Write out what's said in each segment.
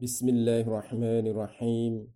Bismillahirrahmanirrahim.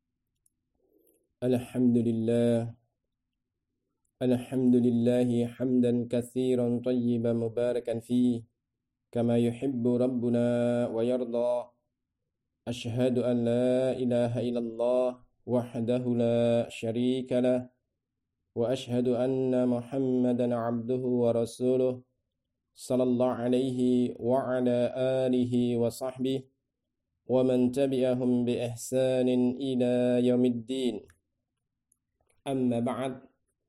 Alhamdulillah. Alhamdulillahi hamdan katsiran tayyiban mubarakan fih kama yuhibbu rabbuna wa yarda. Ashhadu an la ilaha illallah wahdahu la syarika lah wa ashhadu anna Muhammadan abduhu wa rasuluh sallallahu alaihi wa ala alihi wa sahbihi wa man tabi'ahum bi ihsanin ila yaumiddin. Amma ba'd.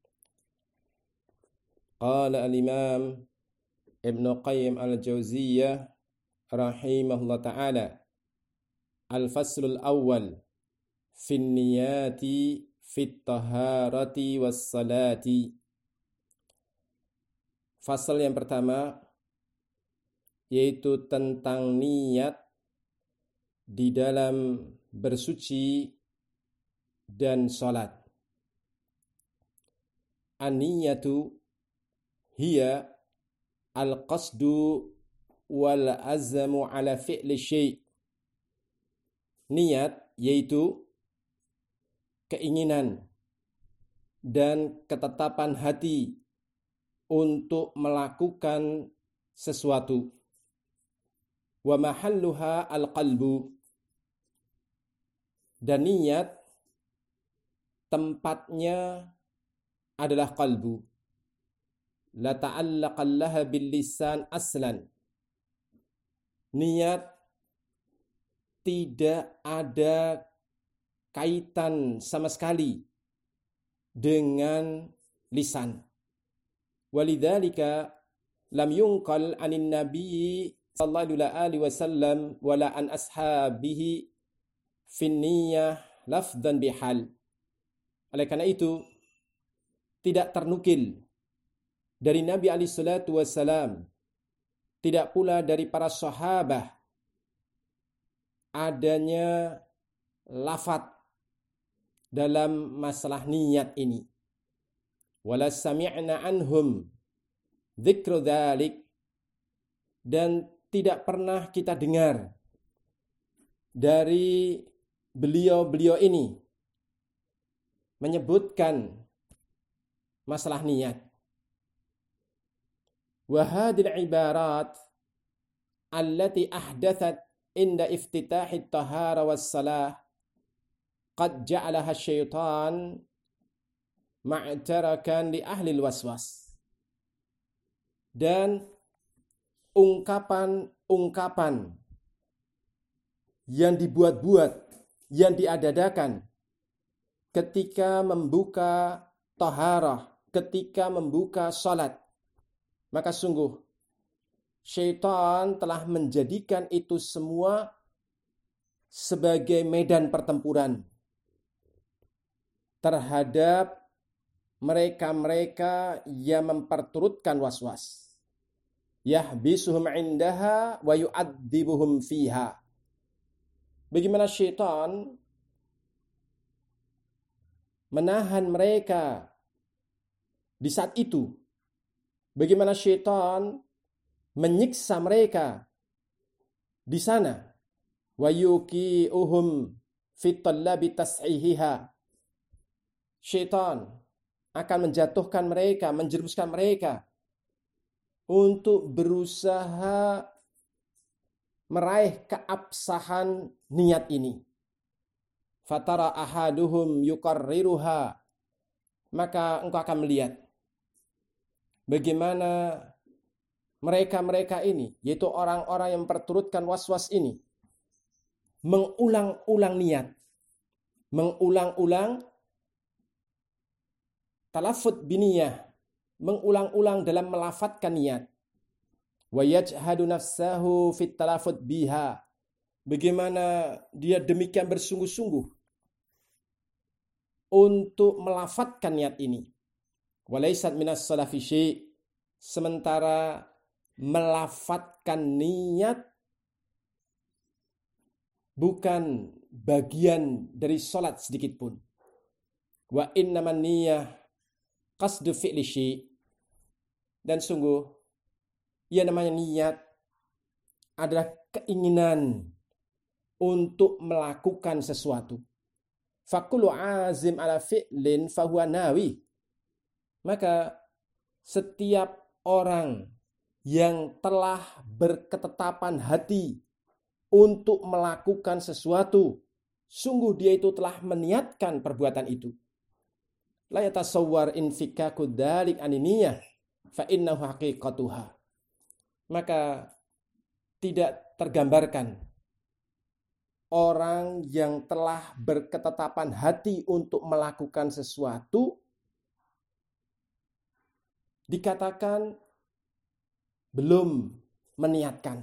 Qala al-Imam Ibn Qayyim al-Jauziyah rahimahullah ta'ala, al-faslul awwal fin niyati fit taharati was salati. Fasal yang pertama yaitu tentang niat di dalam bersuci dan salat. An-niyatu hiya al-qasdu wal azmu ala fi'li syai'. Niat yaitu keinginan dan ketetapan hati untuk melakukan sesuatu. Wa mahalluha al-qalbu. Dan niat tempatnya adalah qalbu. La ta'allaqallaha bil lisan aslan. Niat tidak ada kaitan sama sekali dengan lisan. Walidzalika lam yunqal 'anin nabiy sallallahu alaihi wasallam wala an ashabihi fin niyyah lafdhan bihal. Oleh karena itu tidak ternukil dari Nabi alaihi salatu wasallam, tidak pula dari para sahabat adanya lafaz dalam masalah niat ini. Wala sami'na anhum dzikru dzalik, dan tidak pernah kita dengar dari beliau-beliau ini menyebutkan masalah niat. Wa hadhil ibarat allati ahdathat inda iftitahi at-tahara was-salah qad ja'alaha asy-syaitan ma'tarakan li ahli al-waswas. Dan ungkapan-ungkapan yang dibuat-buat, yang diadadakan ketika membuka taharah, ketika membuka salat, maka sungguh syaitan telah menjadikan itu semua sebagai medan pertempuran terhadap mereka-mereka yang memperturutkan was-was. Yahbisuhum indaha wa yu'adzibuhum fiha. Bagaimana syaitan menahan mereka di saat itu. Bagaimana syaitan menyiksa mereka di sana. Wa yuqi'uhum fit talabi tas'ihiha. Syaitan akan menjatuhkan mereka, menjerumuskan mereka untuk berusaha meraih keabsahan niat ini. Fatara ahaduhum yuqarriruha. Maka engkau akan melihat bagaimana mereka-mereka ini, yaitu orang-orang yang memperturutkan was-was ini, mengulang-ulang niat, mengulang-ulang talaffuz biniyah, mengulang-ulang dalam melafadzkan niat. Wa yajhadu nafsahu fit talaffuz biha. Bagaimana dia demikian bersungguh-sungguh untuk melafadzkan niat ini. Walaysat minas salafi syai'. Sementara melafadzkan niat bukan bagian dari salat sedikit pun. Wa innaman niyyah qasdu fi'li syai'. Dan sungguh yang namanya niat adalah keinginan untuk melakukan sesuatu. Fakulu azim ala fi'lin fahuwa nawi. Maka setiap orang yang telah berketetapan hati untuk melakukan sesuatu, sungguh dia itu telah meniatkan perbuatan itu. La yatasawwar infikaku dzalik aniniyah fa innahu haqiqatuha. Maka tidak tergambarkan orang yang telah berketetapan hati untuk melakukan sesuatu dikatakan belum meniatkan.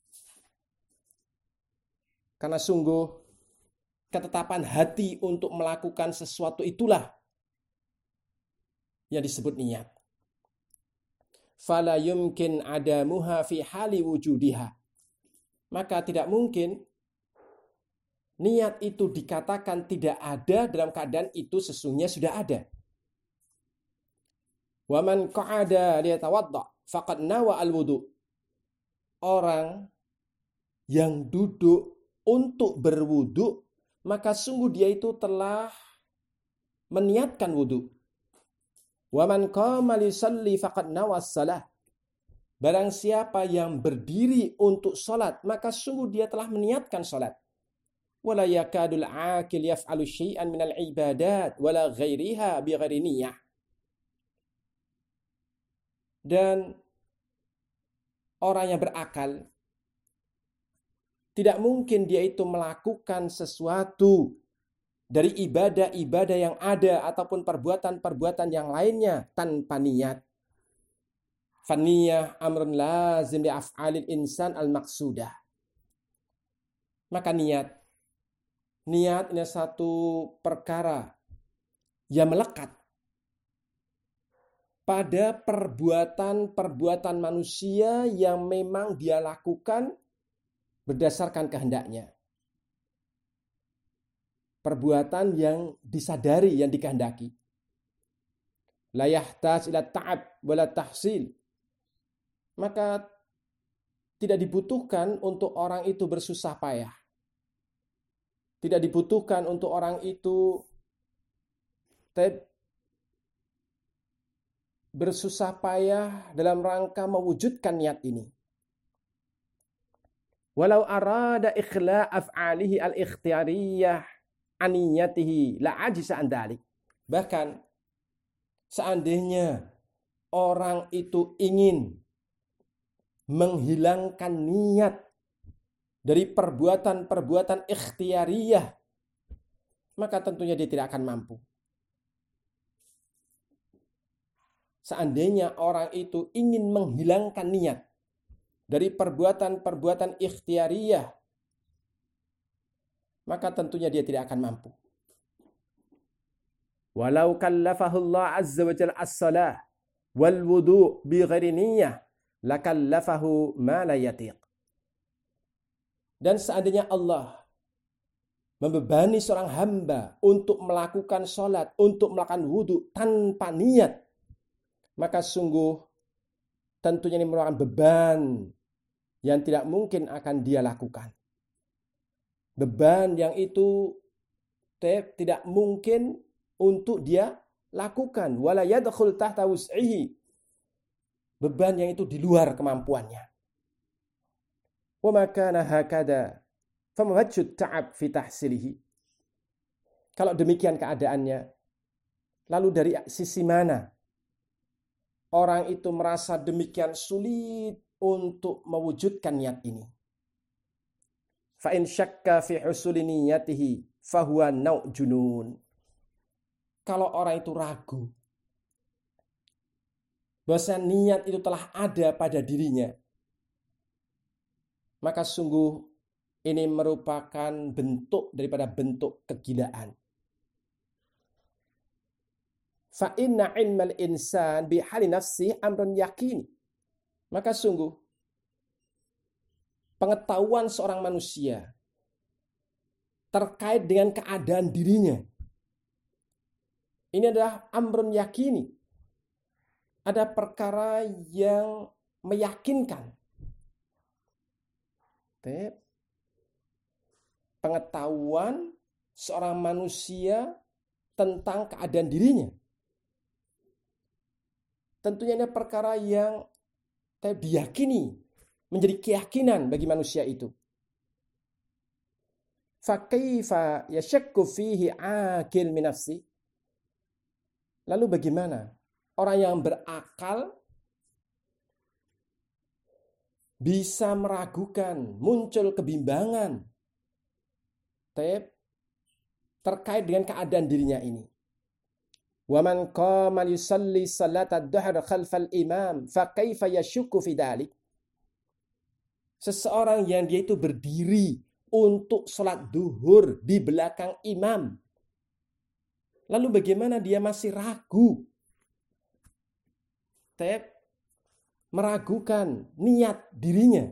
Karena sungguh ketetapan hati untuk melakukan sesuatu itulah yang disebut niat. Fala yumkin adamuha fi hali wujudiha. Maka tidak mungkin niat itu dikatakan tidak ada dalam keadaan itu sesungguhnya sudah ada. Wa man qa'ada liyatawadda faqad nawa al-wudu. Orang yang duduk untuk berwudu, maka sungguh dia itu telah meniatkan wudu. Wa man qama lisalli faqad nawa as-salah. Barang siapa yang berdiri untuk salat, maka sungguh dia telah meniatkan salat. Wala yakadul aqil yaf'alu syai'an minal ibadat wala ghairiha bi ghairi niyyah. Dan orang yang berakal tidak mungkin dia itu melakukan sesuatu dari ibadah-ibadah yang ada ataupun perbuatan-perbuatan yang lainnya tanpa niat. Faniyah amrun lazim li af'alil insan al-maqsudah. Maka niat ini satu perkara yang melekat pada perbuatan-perbuatan manusia yang memang dia lakukan berdasarkan kehendaknya. Perbuatan yang disadari, yang dikehendaki. La yahtaj ila ta'ab wala tahsil. Maka tidak dibutuhkan untuk orang itu bersusah payah. Tidak dibutuhkan untuk orang itu bersusah payah dalam rangka mewujudkan niat ini. Walau arada ikhla' af'alihi al-ikhtiyariyah aniyatihi la ajisa an dzalik. Bahkan seandainya orang itu ingin menghilangkan niat dari perbuatan-perbuatan ikhtiyariyah, maka tentunya dia tidak akan mampu. Seandainya orang itu ingin menghilangkan niat dari perbuatan-perbuatan ikhtiyariyah, maka tentunya dia tidak akan mampu. Walau kallafahu Allah azza wa jalla as-salah wal wudu' bi ghairi niyyah lakallafahu ma la yatiq. Dan seandainya Allah membebani seorang hamba untuk melakukan sholat, untuk melakukan wudu tanpa niat, maka sungguh tentunya ini merupakan beban yang tidak mungkin akan dia lakukan. Beban yang itu tidak mungkin untuk dia lakukan. Wala yadkhul tahta wus'ihi. Beban yang itu di luar kemampuannya. Wa ma kana hakada famawajjud ta'ab fi tahsilihi. Kalau demikian keadaannya, lalu dari sisi mana orang itu merasa demikian sulit untuk mewujudkan niat ini? Fa in syakka fi husuli niyatihi fahuwa nau' junun. Kalau orang itu ragu bahwa niat itu telah ada pada dirinya, maka sungguh ini merupakan bentuk daripada bentuk kegilaan. Fa inna ilmal insan bi hali nafsihi amrun yaqini. Maka sungguh pengetahuan seorang manusia terkait dengan keadaan dirinya ini adalah amrun yaqini. Ada perkara yang meyakinkan. pengetahuan seorang manusia tentang keadaan dirinya. Tentunya ini perkara yang diyakini, menjadi keyakinan bagi manusia itu. Fakaifa yashakku fihi akil min nafsi. Lalu bagaimana orang yang berakal bisa meragukan, muncul kebimbangan terkait dengan keadaan dirinya ini. Wa man qama yusalli salata ad-duhr khalfal imam fa kaifa yashukku fi dzalik. Seseorang yang dia itu berdiri untuk salat duhur di belakang imam. Lalu bagaimana dia masih ragu? Meragukan niat dirinya.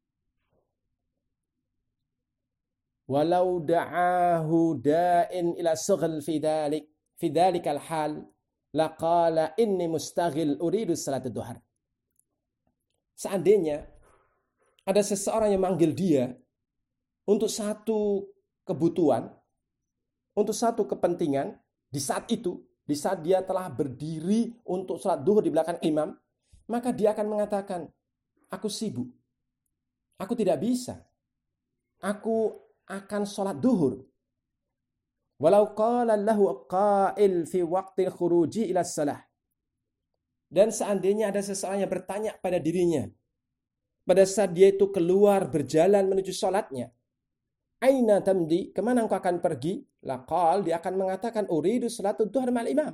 Walau da'ahu da'in ila sughal fi dhalikal hal laqala inni mustaghil uridu salat duhar. Seandainya ada seseorang yang manggil dia untuk satu kebutuhan, untuk satu kepentingan di saat itu, di saat dia telah berdiri untuk salat duhur di belakang imam, maka dia akan mengatakan, aku sibuk, aku tidak bisa, aku akan sholat duhur. Walau qala lahu qail fi waqtil khuruji ila salah. Dan seandainya ada seseorang yang bertanya pada dirinya, pada saat dia itu keluar berjalan menuju sholatnya, aina tamdi, kemana engkau akan pergi? Laqal, dia akan mengatakan, uridu salatul duhur ma'al imam.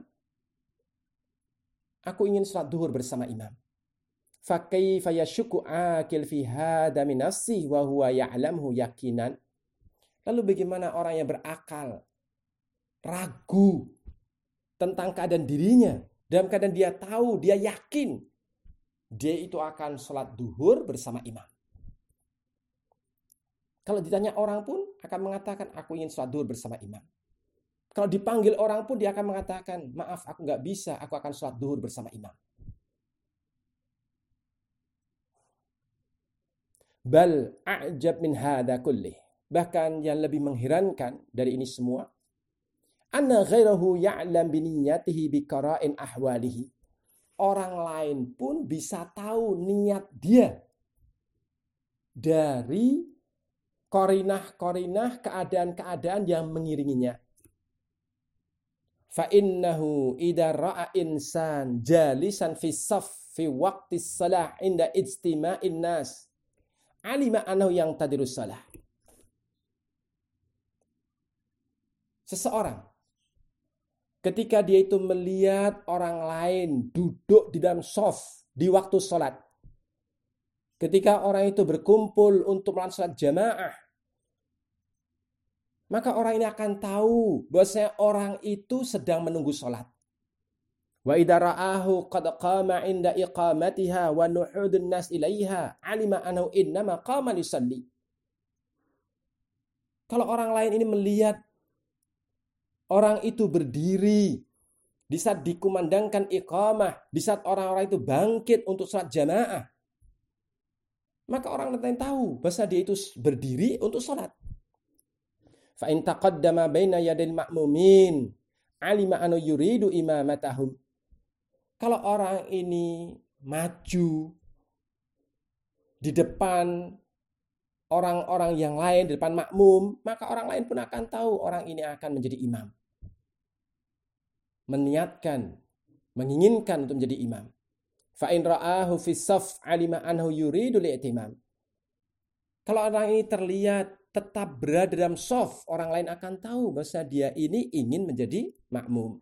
Aku ingin sholat duhur bersama imam. Fakaifa yashukku akil fi hada min nafsihi wa huwa ya'lamhu yakinan. Lalu bagaimana orang yang berakal, ragu tentang keadaan dirinya, dalam keadaan dia tahu, dia yakin, dia itu akan sholat duhur bersama imam. Kalau ditanya orang pun akan mengatakan, aku ingin sholat duhur bersama imam. Kalau dipanggil orang pun dia akan mengatakan, maaf aku nggak bisa, aku akan sholat duhur bersama imam. Bal a'jab min hada kullih. Bahkan yang lebih mengherankan dari ini semua, anna ghairahu ya'lam biniyatihi biqara'in ahwalihi. Orang lain pun bisa tahu niat dia dari korinah-korinah keadaan-keadaan yang mengiringinya. Fa innahu idza ra'a insan jalisan fi saf fi waqti shalah inda ijtima'in nas alima annahu yang tadirus shalah. Seseorang ketika dia itu melihat orang lain duduk di dalam shaf di waktu sholat, ketika orang itu berkumpul untuk melakukan sholat jamaah, maka orang ini akan tahu bahwasanya orang itu sedang menunggu sholat. Wa idza ra'ahu qad qama 'inda iqamatiha wa nuhudun nas ilaiha alima annahu innama qama lisalli. Kalau orang lain ini melihat orang itu berdiri di saat dikumandangkan iqamah, di saat orang-orang itu bangkit untuk sholat jamaah, maka orang lain tahu bahwa dia itu berdiri untuk sholat. Fa in taqaddama baina yadil ma'mumin alima annahu yuridu imamatahum. Kalau orang ini maju di depan orang-orang yang lain, di depan makmum, maka orang lain pun akan tahu orang ini akan menjadi imam. Meniatkan, menginginkan untuk menjadi imam. Fa in ra'ahu fi saf alima annahu yuridu li'timam. Kalau orang ini terlihat tetap berada dalam shaf, orang lain akan tahu bahwa dia ini ingin menjadi makmum.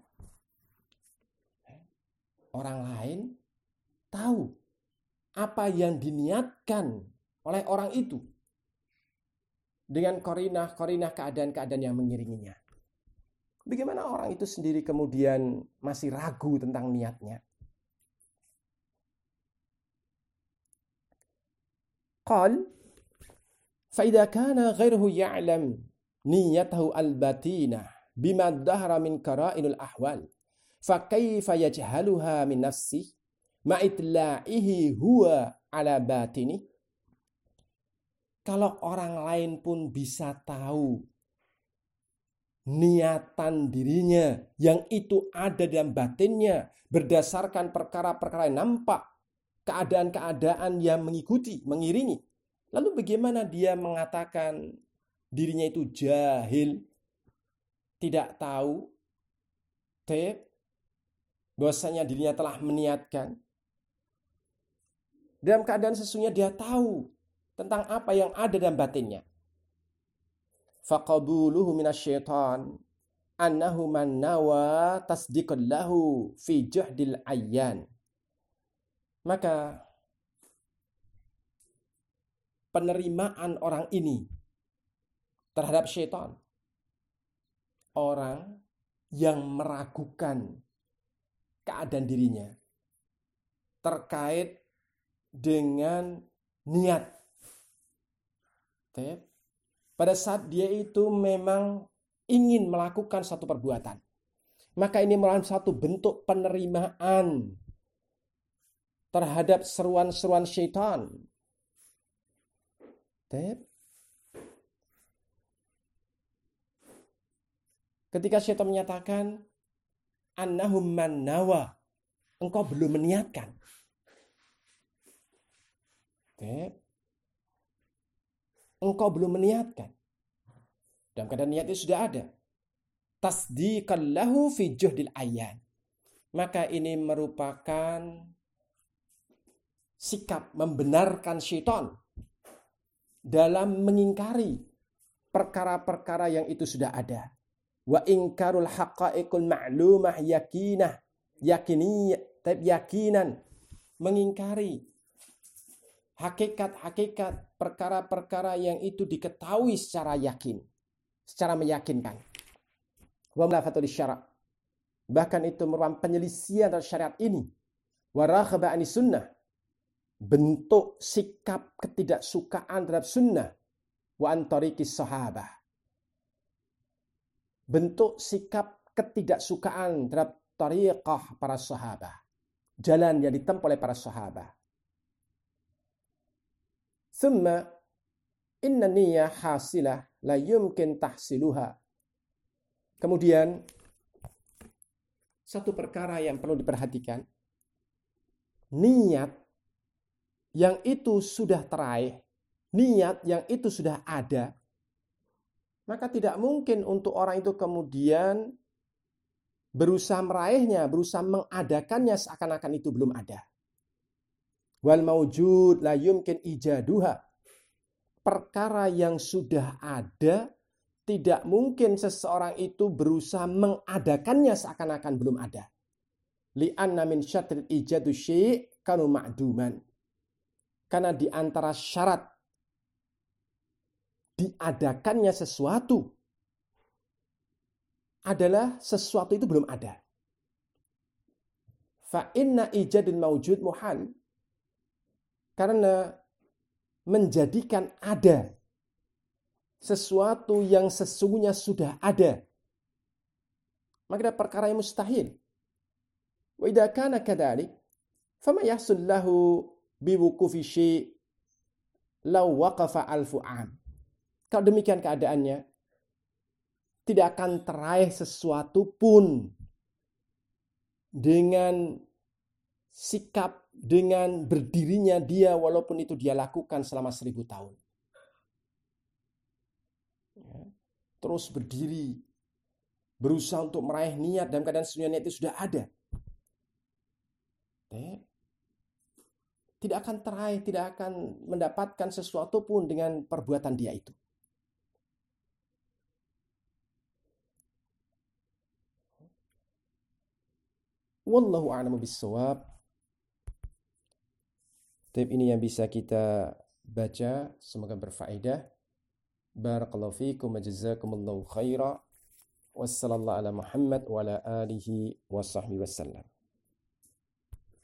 Orang lain tahu apa yang diniatkan oleh orang itu dengan korinah-korinah keadaan-keadaan yang mengiringinya. Bagaimana orang itu sendiri kemudian masih ragu tentang niatnya? Qal فإذا كان غيره يعلم نيته الباطنة بما ظهر من قرائن الأحوال فكيف يجهلها من نفسه مع إطلاعه هو على باطنه. Kalau orang lain pun bisa tahu niatan dirinya yang itu ada dalam batinnya berdasarkan perkara-perkara yang nampak, keadaan-keadaan yang mengikuti, mengiringi. Lalu bagaimana dia mengatakan dirinya itu jahil, tidak tahu, bahwasanya dirinya telah meniatkan. Dalam keadaan sesungguhnya dia tahu tentang apa yang ada dalam batinnya. Faqabuluhu minasyaitan annahu man nawa tasdiqan lahu fi juhdil ayyan. Maka penerimaan orang ini terhadap syaitan, orang yang meragukan keadaan dirinya terkait dengan niat. Pada saat dia itu memang ingin melakukan satu perbuatan, maka ini merupakan satu bentuk penerimaan terhadap seruan-seruan syaitan. Ketika syaitan menyatakan annahum man nawa, engkau belum meniatkan. Engkau belum meniatkan. Dalam keadaan niatnya sudah ada. Tasdiqan lahu fi juhdil ayyan. Maka ini merupakan sikap membenarkan syaitan dalam mengingkari perkara-perkara yang itu sudah ada. Wa ingkarul haqaiqul ma'lumah yakinan, mengingkari hakikat-hakikat perkara-perkara yang itu diketahui secara yakin, secara meyakinkan. Wa mulafatul syara', bahkan itu merupakan penyelisihan terhadap syariat ini. Wa raghaba anis sunnah, bentuk sikap ketidaksukaan terhadap sunnah. Wa an tariqis sahabah, bentuk sikap ketidaksukaan terhadap tariqah para sahabat, jalan yang ditempuh oleh para sahabat. Thumma inna niyyah hasilah la yumkin tahsiluha. Kemudian satu perkara yang perlu diperhatikan, niat yang itu sudah teraih, niat yang itu sudah ada, maka tidak mungkin untuk orang itu kemudian berusaha meraihnya, berusaha mengadakannya seakan-akan itu belum ada. Wal maujud la yumkin ijaduha. Perkara yang sudah ada, tidak mungkin seseorang itu berusaha mengadakannya seakan-akan belum ada. Li'anna min syartil ijadu syai' kanu ma'duman. Karena di antara syarat diadakannya sesuatu adalah sesuatu itu belum ada. Fa inna ijadil maujud muhal. Karena menjadikan ada sesuatu yang sesungguhnya sudah ada, maka ada perkara yang mustahil. Wa idza kana kadzalik, fama yahsul lahu biwuqufi syai' law waqafa alfu am. Kalau demikian keadaannya, tidak akan teraih sesuatu pun dengan sikap, dengan berdirinya dia walaupun itu dia lakukan selama 1000 tahun. Terus berdiri, berusaha untuk meraih niat dalam keadaan sesungguhnya niat itu sudah ada. Tidak akan teraih, tidak akan mendapatkan sesuatu pun dengan perbuatan dia itu. Wallahu a'lamu bis-shawab. Tip ini yang bisa kita baca, semoga berfaedah. Barakallahu fiikum wa jazakumullahu khaira. Wassallallahu ala Muhammad wa ala alihi wa sahbihi wasallam.